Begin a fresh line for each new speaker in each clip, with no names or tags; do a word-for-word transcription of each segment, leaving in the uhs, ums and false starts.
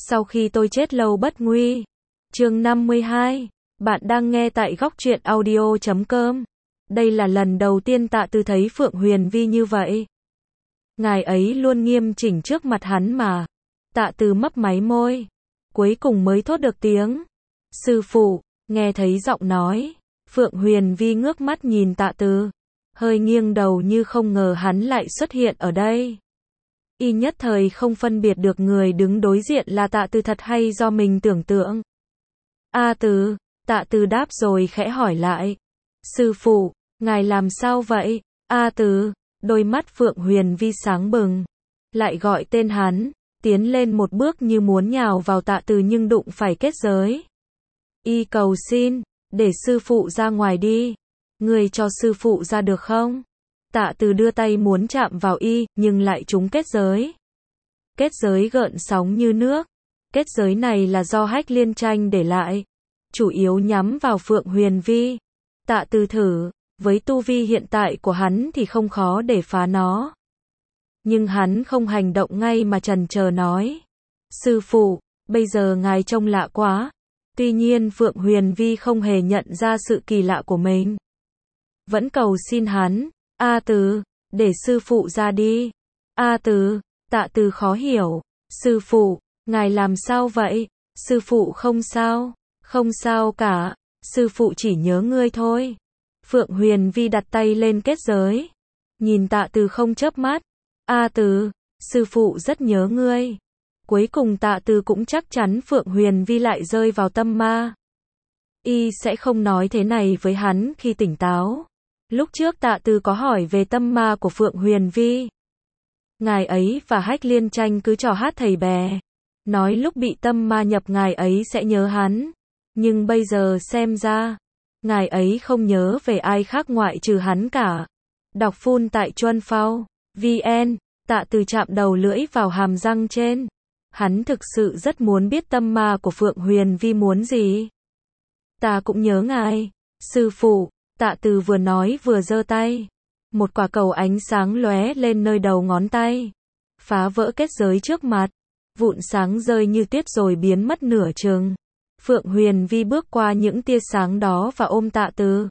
Sau khi tôi chết lâu bất nguy. Chương năm mươi hai. Bạn đang nghe tại góc truyện audio chấm com. Đây là lần đầu tiên Tạ Từ thấy Phượng Huyền Vi như vậy. Ngài ấy luôn nghiêm chỉnh trước mặt hắn mà. Tạ Từ mấp máy môi, cuối cùng mới thốt được tiếng sư phụ. Nghe thấy giọng nói, Phượng Huyền Vi ngước mắt nhìn Tạ Từ, hơi nghiêng đầu như không ngờ hắn lại xuất hiện ở đây. Y nhất thời không phân biệt được người đứng đối diện là Tạ Từ thật hay do mình tưởng tượng. A Từ, Tạ Từ đáp rồi khẽ hỏi lại. Sư phụ, ngài làm sao vậy? A Từ, đôi mắt Phượng Huyền Vi sáng bừng, lại gọi tên hắn, tiến lên một bước như muốn nhào vào Tạ Từ nhưng đụng phải kết giới. Y cầu xin, để sư phụ ra ngoài đi. Người cho sư phụ ra được không? Tạ Từ đưa tay muốn chạm vào y, nhưng lại trúng kết giới. Kết giới gợn sóng như nước. Kết giới này là do Hách Liên Tranh để lại, chủ yếu nhắm vào Phượng Huyền Vi. Tạ Từ thử, với tu vi hiện tại của hắn thì không khó để phá nó. Nhưng hắn không hành động ngay mà chần chờ nói. Sư phụ, bây giờ ngài trông lạ quá. Tuy nhiên Phượng Huyền Vi không hề nhận ra sự kỳ lạ của mình. Vẫn cầu xin hắn. A Từ, để sư phụ ra đi. A Từ, Tạ Từ khó hiểu. Sư phụ, ngài làm sao vậy? Sư phụ không sao, không sao cả, sư phụ chỉ nhớ ngươi thôi. Phượng Huyền Vi đặt tay lên kết giới, nhìn Tạ Từ không chớp mắt. A Từ, sư phụ rất nhớ ngươi. Cuối cùng Tạ Từ cũng chắc chắn Phượng Huyền Vi lại rơi vào tâm ma. Y sẽ không nói thế này với hắn khi tỉnh táo. Lúc trước Tạ Từ có hỏi về tâm ma của Phượng Huyền Vi. Ngài ấy và Hách Liên Tranh cứ trò hát thầy bè, nói lúc bị tâm ma nhập ngài ấy sẽ nhớ hắn. Nhưng bây giờ xem ra, ngài ấy không nhớ về ai khác ngoại trừ hắn cả. Đọc full tại Chuân Phao vn. Tạ Từ chạm đầu lưỡi vào hàm răng trên. Hắn thực sự rất muốn biết tâm ma của Phượng Huyền Vi muốn gì. Ta cũng nhớ ngài, sư phụ. Tạ Từ vừa nói vừa giơ tay. Một quả cầu ánh sáng lóe lên nơi đầu ngón tay, phá vỡ kết giới trước mặt. Vụn sáng rơi như tuyết rồi biến mất nửa chừng. Phượng Huyền Vi bước qua những tia sáng đó và ôm Tạ Từ.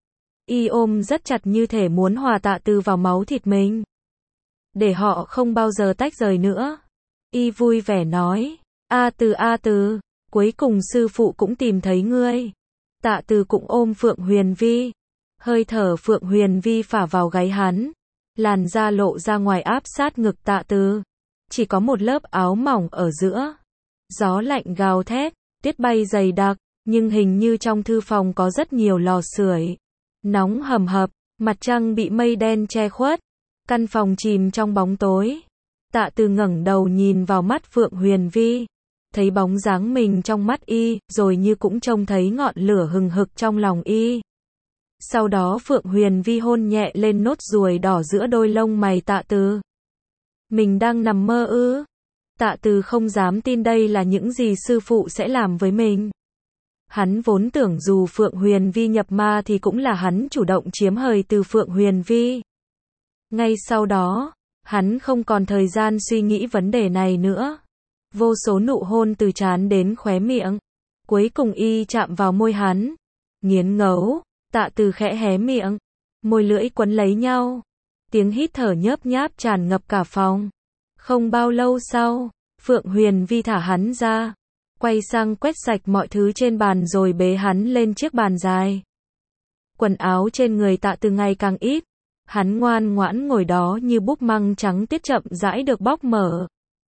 Y ôm rất chặt như thể muốn hòa Tạ Từ vào máu thịt mình, để họ không bao giờ tách rời nữa. Y vui vẻ nói. A Từ, A Từ, cuối cùng sư phụ cũng tìm thấy ngươi. Tạ Từ cũng ôm Phượng Huyền Vi. Hơi thở Phượng Huyền Vi phả vào gáy hắn, làn da lộ ra ngoài áp sát ngực Tạ Từ. Chỉ có một lớp áo mỏng ở giữa. Gió lạnh gào thét, tuyết bay dày đặc, nhưng hình như trong thư phòng có rất nhiều lò sưởi. Nóng hầm hập, mặt trăng bị mây đen che khuất. Căn phòng chìm trong bóng tối. Tạ Từ ngẩng đầu nhìn vào mắt Phượng Huyền Vi, thấy bóng dáng mình trong mắt y, rồi như cũng trông thấy ngọn lửa hừng hực trong lòng y. Sau đó Phượng Huyền Vi hôn nhẹ lên nốt ruồi đỏ giữa đôi lông mày Tạ Từ. Mình đang nằm mơ ư? Tạ Từ không dám tin đây là những gì sư phụ sẽ làm với mình. Hắn vốn tưởng dù Phượng Huyền Vi nhập ma thì cũng là hắn chủ động chiếm hời từ Phượng Huyền Vi. Ngay sau đó, hắn không còn thời gian suy nghĩ vấn đề này nữa. Vô số nụ hôn từ trán đến khóe miệng. Cuối cùng y chạm vào môi hắn. Nghiến ngấu, Tạ Từ khẽ hé miệng. Môi lưỡi quấn lấy nhau. Tiếng hít thở nhớp nháp tràn ngập cả phòng. Không bao lâu sau, Phượng Huyền Vi thả hắn ra, quay sang quét sạch mọi thứ trên bàn rồi bế hắn lên chiếc bàn dài. Quần áo trên người Tạ Từ ngày càng ít. Hắn ngoan ngoãn ngồi đó như búp măng trắng tiết chậm rãi được bóc mở.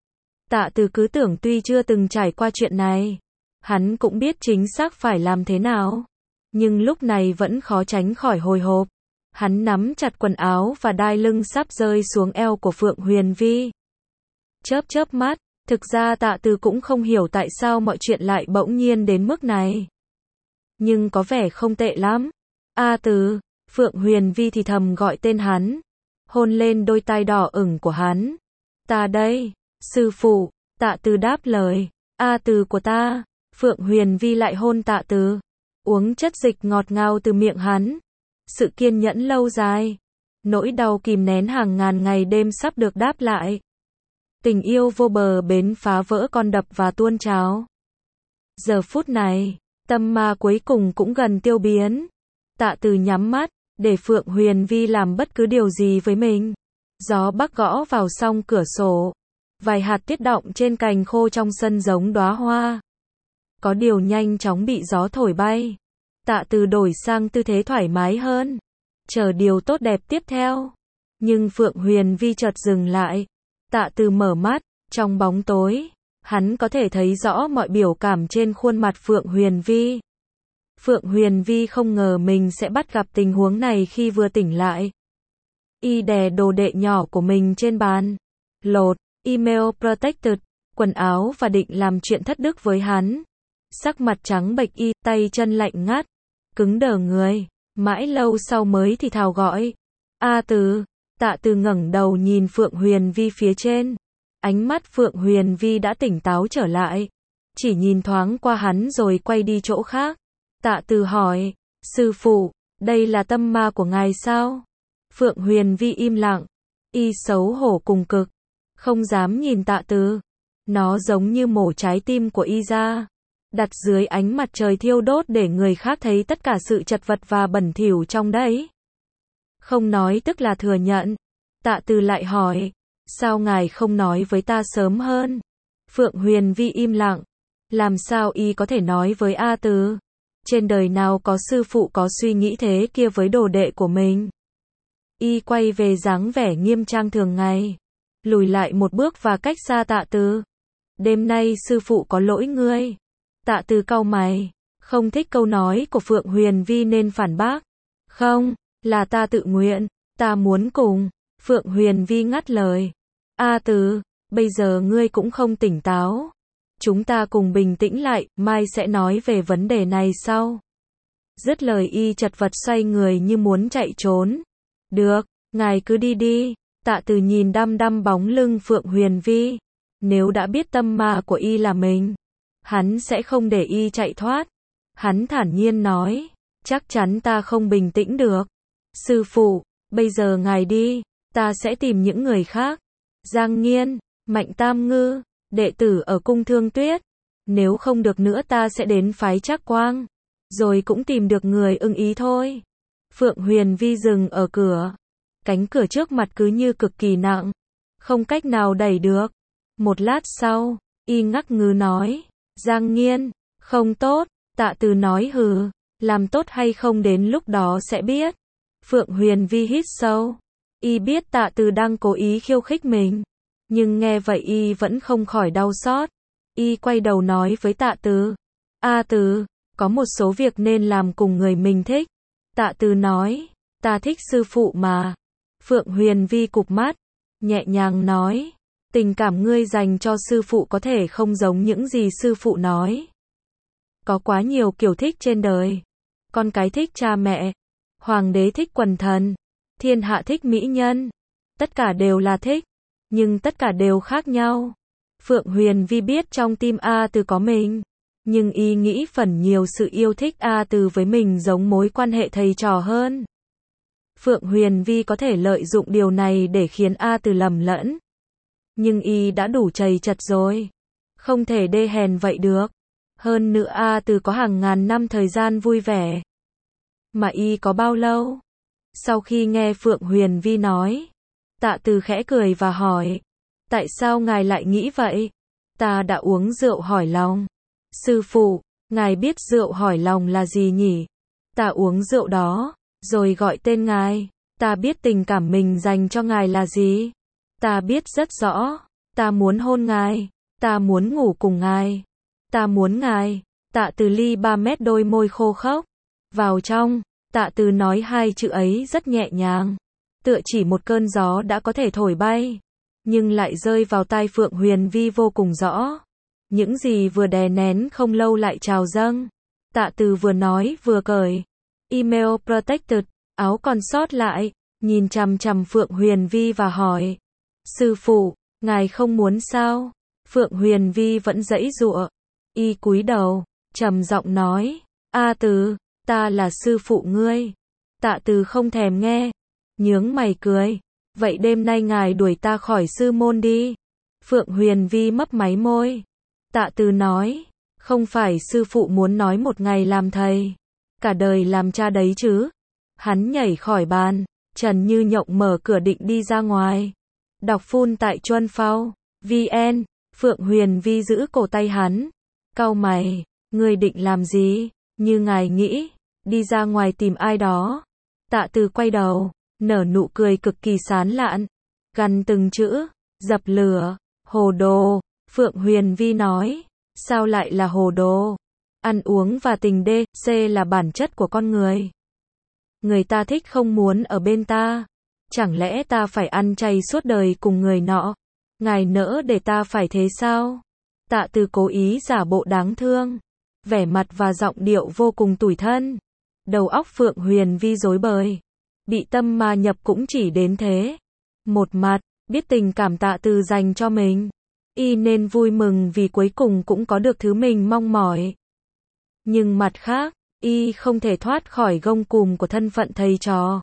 Tạ Từ cứ tưởng tuy chưa từng trải qua chuyện này, hắn cũng biết chính xác phải làm thế nào. Nhưng lúc này vẫn khó tránh khỏi hồi hộp. Hắn nắm chặt quần áo và đai lưng sắp rơi xuống eo của Phượng Huyền Vi. Chớp chớp mắt, thực ra Tạ Từ cũng không hiểu tại sao mọi chuyện lại bỗng nhiên đến mức này. Nhưng có vẻ không tệ lắm. A Từ, Phượng Huyền Vi thì thầm gọi tên hắn, hôn lên đôi tai đỏ ửng của hắn. Ta đây, sư phụ. Tạ Từ đáp lời. A Từ của ta. Phượng Huyền Vi lại hôn Tạ Từ, uống chất dịch ngọt ngào từ miệng hắn. Sự kiên nhẫn lâu dài, nỗi đau kìm nén hàng ngàn ngày đêm sắp được đáp lại. Tình yêu vô bờ bến phá vỡ con đập và tuôn trào. Giờ phút này, tâm ma cuối cùng cũng gần tiêu biến. Tạ Từ nhắm mắt, để Phượng Huyền Vi làm bất cứ điều gì với mình. Gió bắc gõ vào song cửa sổ. Vài hạt tuyết đọng trên cành khô trong sân giống đóa hoa. Có điều nhanh chóng bị gió thổi bay. Tạ Từ đổi sang tư thế thoải mái hơn. Chờ điều tốt đẹp tiếp theo. Nhưng Phượng Huyền Vi chợt dừng lại. Tạ Từ mở mắt, trong bóng tối, hắn có thể thấy rõ mọi biểu cảm trên khuôn mặt Phượng Huyền Vi. Phượng Huyền Vi không ngờ mình sẽ bắt gặp tình huống này khi vừa tỉnh lại. Y đè đồ đệ nhỏ của mình trên bàn. Lột, email protected, quần áo và định làm chuyện thất đức với hắn. Sắc mặt trắng bệch y, tay chân lạnh ngắt, cứng đờ người. Mãi lâu sau mới thì thào gọi. A Từ. Tạ Từ ngẩng đầu nhìn Phượng Huyền Vi phía trên. Ánh mắt Phượng Huyền Vi đã tỉnh táo trở lại. Chỉ nhìn thoáng qua hắn rồi quay đi chỗ khác. Tạ Từ hỏi, sư phụ, đây là tâm ma của ngài sao? Phượng Huyền Vi im lặng. Y xấu hổ cùng cực. Không dám nhìn Tạ Từ. Nó giống như mổ trái tim của y ra. Đặt dưới ánh mặt trời thiêu đốt để người khác thấy tất cả sự chật vật và bẩn thỉu trong đấy. Không nói tức là thừa nhận. Tạ Từ lại hỏi, sao ngài không nói với ta sớm hơn? Phượng Huyền Vi im lặng. Làm sao y có thể nói với A Từ? Trên đời nào có sư phụ có suy nghĩ thế kia với đồ đệ của mình? Y quay về dáng vẻ nghiêm trang thường ngày. Lùi lại một bước và cách xa Tạ Từ. Đêm nay sư phụ có lỗi ngươi. Tạ Từ cau mày. Không thích câu nói của Phượng Huyền Vi nên phản bác. Không, là ta tự nguyện. Ta muốn cùng. Phượng Huyền Vi ngắt lời. A Từ, bây giờ ngươi cũng không tỉnh táo. Chúng ta cùng bình tĩnh lại, mai sẽ nói về vấn đề này sau. Dứt lời y chật vật xoay người như muốn chạy trốn. Được, ngài cứ đi đi. Tạ Từ nhìn đăm đăm bóng lưng Phượng Huyền Vi. Nếu đã biết tâm ma của y là mình, hắn sẽ không để y chạy thoát. Hắn thản nhiên nói, chắc chắn ta không bình tĩnh được. Sư phụ, bây giờ ngài đi, ta sẽ tìm những người khác. Giang Nghiên, Mạnh Tam Ngư, đệ tử ở cung Thương Tuyết. Nếu không được nữa ta sẽ đến phái Trác Quang. Rồi cũng tìm được người ưng ý thôi. Phượng Huyền Vi dừng ở cửa. Cánh cửa trước mặt cứ như cực kỳ nặng. Không cách nào đẩy được. Một lát sau, y ngắc ngứ nói. Giang Nghiên, không tốt. Tạ Từ nói hừ. Làm tốt hay không đến lúc đó sẽ biết. Phượng Huyền Vi hít sâu. Y biết Tạ Từ đang cố ý khiêu khích mình. Nhưng nghe vậy y vẫn không khỏi đau xót. Y quay đầu nói với Tạ Từ. A Từ, có một số việc nên làm cùng người mình thích. Tạ Từ nói. Ta thích sư phụ mà. Phượng Huyền Vi cụp mắt. Nhẹ nhàng nói. Tình cảm ngươi dành cho sư phụ có thể không giống những gì sư phụ nói. Có quá nhiều kiểu thích trên đời. Con cái thích cha mẹ. Hoàng đế thích quần thần. Thiên hạ thích mỹ nhân. Tất cả đều là thích. Nhưng tất cả đều khác nhau. Phượng Huyền Vi biết trong tim A Từ có mình. Nhưng y nghĩ phần nhiều sự yêu thích A Từ với mình giống mối quan hệ thầy trò hơn. Phượng Huyền Vi có thể lợi dụng điều này để khiến A Từ lầm lẫn. Nhưng y đã đủ trầy chật rồi. Không thể đê hèn vậy được. Hơn nữa A Từ có hàng ngàn năm thời gian vui vẻ. Mà y có bao lâu? Sau khi nghe Phượng Huyền Vi nói, Tạ Từ khẽ cười và hỏi. Tại sao ngài lại nghĩ vậy? Ta đã uống rượu hỏi lòng. Sư phụ, ngài biết rượu hỏi lòng là gì nhỉ? Ta uống rượu đó, rồi gọi tên ngài. Ta biết tình cảm mình dành cho ngài là gì. Ta biết rất rõ. Ta muốn hôn ngài. Ta muốn ngủ cùng ngài. Ta muốn ngài. Tạ Từ ly ba mét đôi môi khô khốc. Vào trong, Tạ Từ nói hai chữ ấy rất nhẹ nhàng. Tựa chỉ một cơn gió đã có thể thổi bay. Nhưng lại rơi vào tai Phượng Huyền Vi vô cùng rõ. Những gì vừa đè nén không lâu lại trào dâng. Tạ Từ vừa nói vừa cởi. Email protected, áo còn sót lại. Nhìn chằm chằm Phượng Huyền Vi và hỏi. Sư phụ, ngài không muốn sao? Phượng Huyền Vi vẫn giãy giụa. Y cúi đầu, trầm giọng nói. A Từ, ta là sư phụ ngươi. Tạ Từ không thèm nghe. Nhướng mày cười. Vậy đêm nay ngài đuổi ta khỏi sư môn đi. Phượng Huyền Vi mấp máy môi. Tạ Từ nói, không phải sư phụ muốn nói một ngày làm thầy, cả đời làm cha đấy chứ. Hắn nhảy khỏi bàn, Trần Như Nhộng mở cửa định đi ra ngoài. Đọc phun tại Chuân Phao, vn, Phượng Huyền Vi giữ cổ tay hắn. Cau mày, ngươi định làm gì? Như ngài nghĩ, đi ra ngoài tìm ai đó. Tạ Từ quay đầu, nở nụ cười cực kỳ sán lạn, gằn từng chữ, dập lửa, hồ đồ. Phượng Huyền Vi nói, sao lại là hồ đồ? Ăn uống và tình đê, c là bản chất của con người. Người ta thích không muốn ở bên ta. Chẳng lẽ ta phải ăn chay suốt đời cùng người nọ? Ngài nỡ để ta phải thế sao? Tạ Từ cố ý giả bộ đáng thương, vẻ mặt và giọng điệu vô cùng tủi thân. Đầu óc Phượng Huyền Vi rối bời, bị tâm ma nhập cũng chỉ đến thế. Một mặt, biết tình cảm Tạ Từ dành cho mình, y nên vui mừng vì cuối cùng cũng có được thứ mình mong mỏi. Nhưng mặt khác, y không thể thoát khỏi gông cùm của thân phận thầy trò.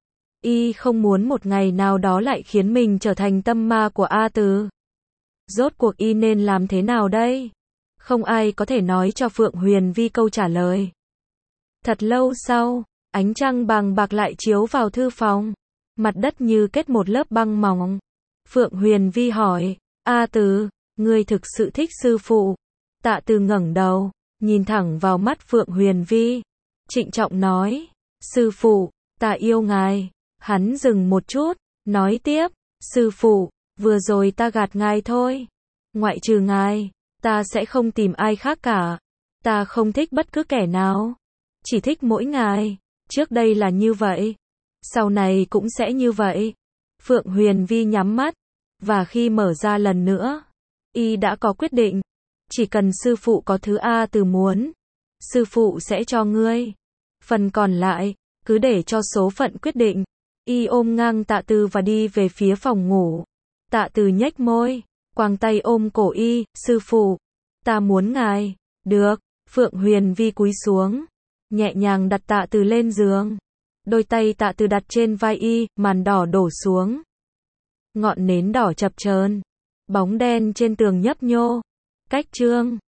Y không muốn một ngày nào đó lại khiến mình trở thành tâm ma của A Từ. Rốt cuộc y nên làm thế nào đây? Không ai có thể nói cho Phượng Huyền Vi câu trả lời. Thật lâu sau, ánh trăng bằng bạc lại chiếu vào thư phòng. Mặt đất như kết một lớp băng mỏng. Phượng Huyền Vi hỏi, A Từ, ngươi thực sự thích sư phụ? Tạ Từ ngẩng đầu, nhìn thẳng vào mắt Phượng Huyền Vi, trịnh trọng nói, sư phụ, ta yêu ngài. Hắn dừng một chút, nói tiếp, sư phụ, vừa rồi ta gạt ngài thôi. Ngoại trừ ngài, ta sẽ không tìm ai khác cả. Ta không thích bất cứ kẻ nào, chỉ thích mỗi ngài. Trước đây là như vậy, sau này cũng sẽ như vậy. Phượng Huyền Vi nhắm mắt, và khi mở ra lần nữa, y đã có quyết định. Chỉ cần sư phụ có thứ A Từ muốn, sư phụ sẽ cho ngươi. Phần còn lại, cứ để cho số phận quyết định. Y ôm ngang Tạ Từ và đi về phía phòng ngủ. Tạ Từ nhếch môi, quàng tay ôm cổ y, sư phụ, ta muốn ngài. Được. Phượng Huyền Vi cúi xuống, nhẹ nhàng đặt Tạ Từ lên giường. Đôi tay Tạ Từ đặt trên vai y, màn đỏ đổ xuống. Ngọn nến đỏ chập chờn, bóng đen trên tường nhấp nhô. Cách chương